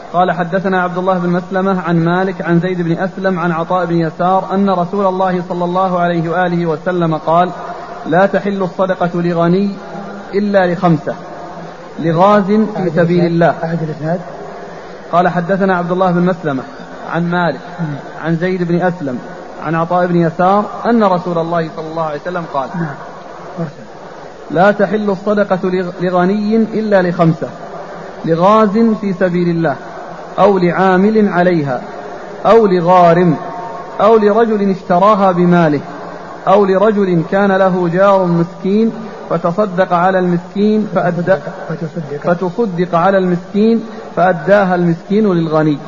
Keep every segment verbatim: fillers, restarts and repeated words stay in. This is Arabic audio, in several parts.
قال حدثنا عبد الله بن مسلمة عن مالك عن زيد بن أسلم عن عطاء بن يسار أن رسول الله صلى الله عليه وآله وسلم قال لا تحل الصدقة لغني إلا لخمسة: لغاز في سبيل الله. قال حدثنا عبد الله بن مسلمة عن مالك عن زيد بن أسلم عن عطاء بن يسار أن رسول الله صلى الله عليه وسلم قال لا تحل الصدقة لغني إلا لخمسة: لغاز في سبيل الله، أو لعامل عليها، أو لغارم، أو لرجل اشتراها بماله، أو لرجل كان له جار مسكين فتصدق على المسكين فأدى فتصدق على المسكين فأداها المسكين للغني.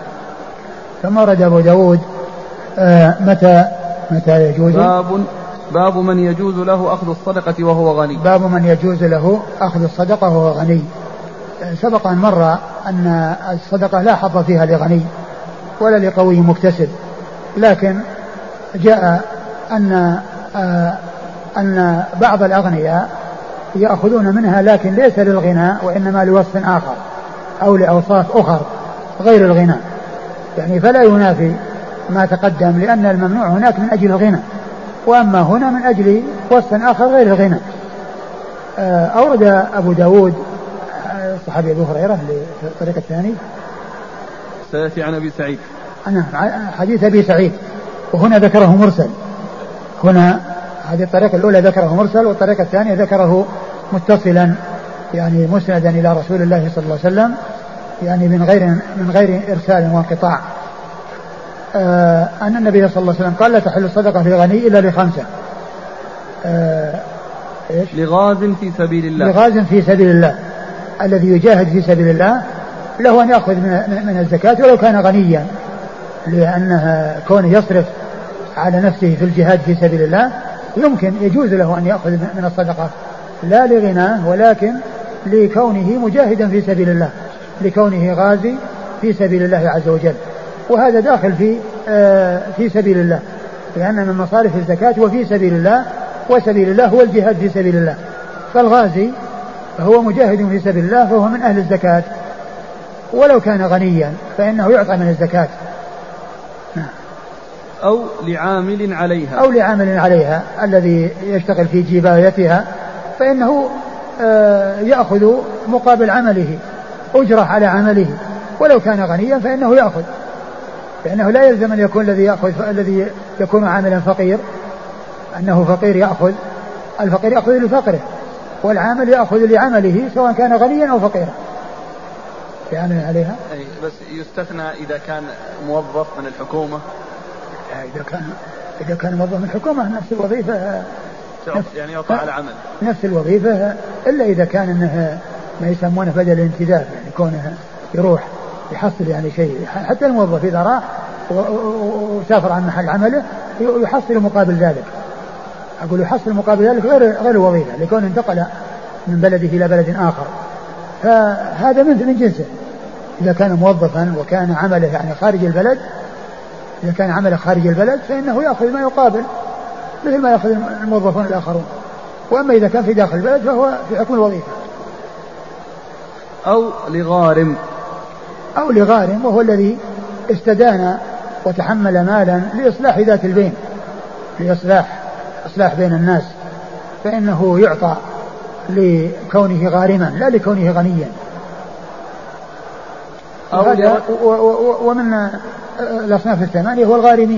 ثم ورد أبو داود آه متى متى يجوز باب باب من يجوز له أخذ الصدقة وهو غني. باب من يجوز له أخذ الصدقة وهو غني. سبق أن مر أن الصدقة لا حظ فيها لغني ولا لقوي مكتسب، لكن جاء أن آه أن بعض الأغنياء يأخذون منها لكن ليس للغنى وإنما لوصف آخر أو لأوصاف أخر غير الغنى، يعني فلا ينافي ما تقدم، لأن الممنوع هناك من أجل الغنى، وأما هنا من أجل وصف آخر غير الغنى. أورد أبو داود صحابي أبو هريرة في الطريق الثاني سيأتي عن أبي سعيد، أنا حديث أبي سعيد، وهنا ذكره مرسل. هنا هذه الطريقة الأولى ذكره مرسل، والطريقة الثانية ذكره متصلا، يعني مسندا إلى رسول الله صلى الله عليه وسلم، يعني من غير من غير إرسال وانقطاع. آه أن النبي صلى الله عليه وسلم قال لا تحل الصدقة لغني إلا لخمسة: آه إيش؟ لغاز في سبيل الله. لغاز في سبيل الله، الذي يجاهد في سبيل الله له أن يأخذ من الزكاة ولو كان غنيا، لأنها كونه يصرف على نفسه في الجهاد في سبيل الله يمكن يجوز له أن يأخذ من الصدقة، لا لغناه ولكن لكونه مجاهدا في سبيل الله، لكونه غازي في سبيل الله عز وجل. وهذا داخل في آه في سبيل الله، لأن من مصارف الزكاة وفي سبيل الله، وسبيل الله هو الجهاد في سبيل الله. فالغازي فهو مجاهد في سبيل الله فهو من أهل الزكاة، ولو كان غنيا فإنه يعطى من الزكاة. أو لعامل عليها أو لعامل عليها الذي يشتغل في جبايتها، فإنه آه يأخذ مقابل عمله أجرة على عمله، ولو كان غنيا فإنه يأخذ، لأنه لا يلزم أن يكون الذي يأخذ الذي يكون عاملا فقير أنه فقير يأخذ، الفقير يأخذ لفقره، والعامل يأخذ لعمله سواء كان غنيا أو فقيرا. يعني عليها أي بس يستثنى إذا كان موظف من الحكومة، إذا كان إذا كان موظف من الحكومة نفس الوظيفة، نفس يعني يعطى على عمل نفس الوظيفة، إلا إذا كان إنه ما يسمونه بدل الانتداب، يعني كونه يروح يحصل يعني شيء. حتى الموظف إذا راح وسافر عن محل عمله يحصل مقابل ذلك، أقول يحصل مقابل ذلك غير غير الوظيفة، لكونه انتقل من بلده إلى بلد آخر، فهذا من من جنسه. إذا كان موظفا وكان عمله يعني خارج البلد، إذا كان عمله خارج البلد فإنه يأخذ ما يقابل مثل ما يأخذ الموظفون الآخرون، وأما إذا كان في داخل البلد فهو في حكم الوظيفة. أو لغارم أو لغارم وهو الذي استدان وتحمل مالا لإصلاح ذات البين، لإصلاح إصلاح بين الناس، فإنه يعطى لكونه غارما لا لكونه غنيا. أو ومن الأصناف الثمانية هو الغارمين.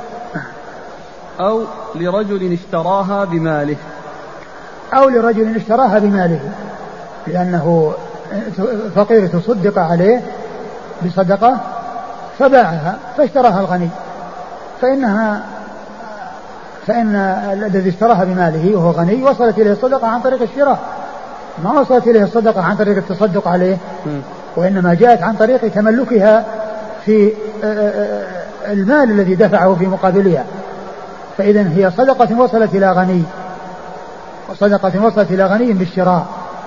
أو لرجل اشتراها بماله أو لرجل اشتراها بماله، لأنه فقير تصدق عليه بصدقة فباعها فاشتراها الغني، فإنها فإن الذي اشتراها بماله وهو غني وصلت إليه الصدقة عن طريق الشراء، ما وصلت إليه الصدقة عن طريق التصدق عليه، وإنما جاءت عن طريق تملكها في المال الذي دفعه في مقابلها. فإذا هي صدقة وصلت إلى غني، وصدقة وصلت إلى غني بالشراء،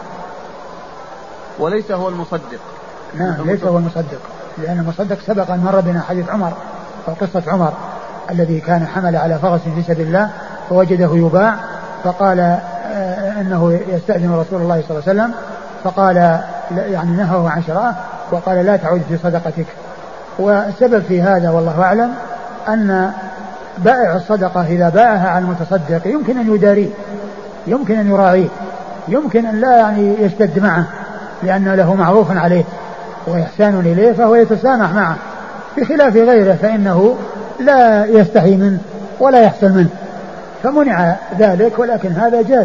وليس هو المصدق. نعم ليس هو المصدق، لأن المصدق سبق أن مر بنا حديث عمر أو قصة عمر الذي كان حمل على فرس في سبيل الله فوجده يباع، فقال إنه يستأذن رسول الله صلى الله عليه وسلم، فقال يعني نهوا عن شرائه، وقال لا تعود في صدقتك. والسبب في هذا والله أعلم أن بائع الصدقة إذا باعها على المتصدق يمكن أن يداريه، يمكن أن يراعيه، يمكن أن لا يعني يشتد معه لأنه له معروف عليه وإحسان إليه فهو يتسامح معه، بخلاف غيره فإنه لا يستحي منه ولا يحصل منه، فمنع ذلك. ولكن هذا جاز.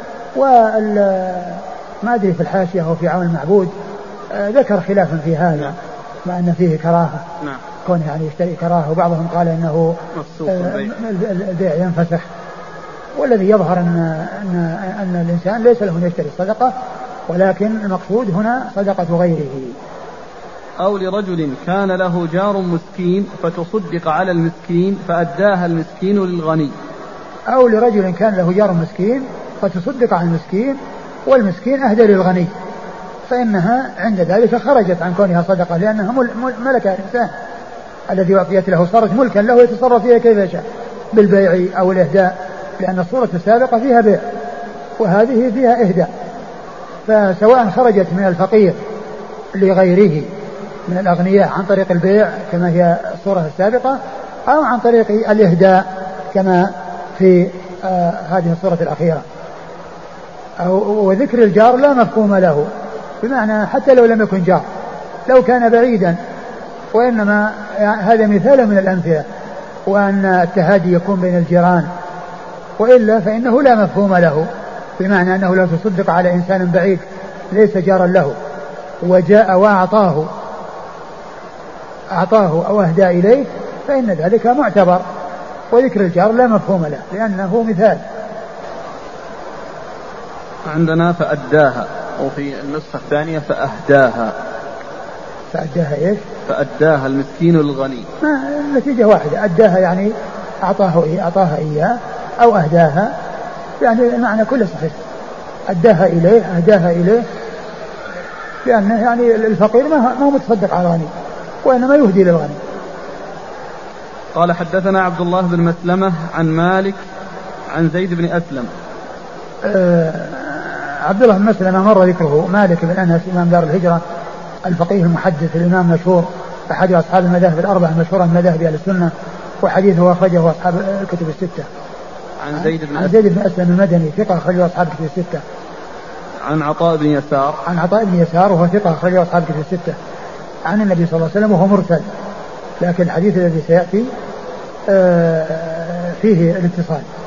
وما أدري في الحاشية أو في عون المعبود ذكر خلافا في هذا مع أن فيه كراهة نعم. كون يعني يشتري كراهة، وبعضهم قال إنه البيع ينفسخ، والذي يظهر أن, أن, أن الإنسان ليس له أن يشتري الصدقة، ولكن المقصود هنا صدقة غيره. أو لرجل كان له جار مسكين فتصدق على المسكين فأداها المسكين للغني. أو لرجل كان له جار مسكين فتصدق على المسكين والمسكين أهدى للغني، فإنها عند ذلك خرجت عن كونها صدقة، لأنها ملك الإنسان الذي أعطيت له، صارت ملكا له يتصرف فيها كيف يشاء بالبيع أو الإهداء، لأن الصورة السابقة فيها بيع وهذه فيها إهداء. فسواء خرجت من الفقير لغيره من الأغنياء عن طريق البيع كما هي الصورة السابقة، أو عن طريق الإهداء كما في آه هذه الصورة الأخيرة. أو وذكر الجار لا مفهوم له، بمعنى حتى لو لم يكن جار، لو كان بعيدا، وإنما يعني هذا مثال من الأمثلة، وأن التهادي يكون بين الجيران، وإلا فإنه لا مفهوم له، بمعنى أنه لو تصدق على إنسان بعيد ليس جارا له وجاء وأعطاه أعطاه أو أهدى إليه فإن ذلك معتبر، وذكر الجار لا مفهوم له لأنه مثال. عندنا فأداها، وفي النسخة الثانية فأهداها. فأداها إيش؟ فأداها المسكين للغني. ما النتيجة واحدة، أداها يعني أعطاه إيه أعطاها إياه أو أهداها، يعني المعنى كله صحيح، أداها إليه أهداها إليه، لأنه يعني الفقير ما هو متصدق على الغني وإنما يهدي للغني. قال حدثنا عبد الله بن مسلمة عن مالك عن زيد بن أسلم. آه عبد الله بن مسلمة مر ذكره. مالك بن أنس إمام دار الهجرة الفقيه المحدث الإمام مشهور أحد أصحاب المذاهب الأربعة المشهورة من مذاهب أهل السنة، وحديثه أخرجه أصحاب الكتب الستة. عن زيد بن عن زيد بن أسلم المدني ثقة أخرجه أصحاب الكتب الستة. عن عطاء بن يسار. عن عطاء بن يسار وهو ثقة أخرجه أصحاب الكتب الستة. عن النبي صلى الله عليه وسلم وهو مرسل، لكن الحديث الذي سيأتي فيه الاتصال.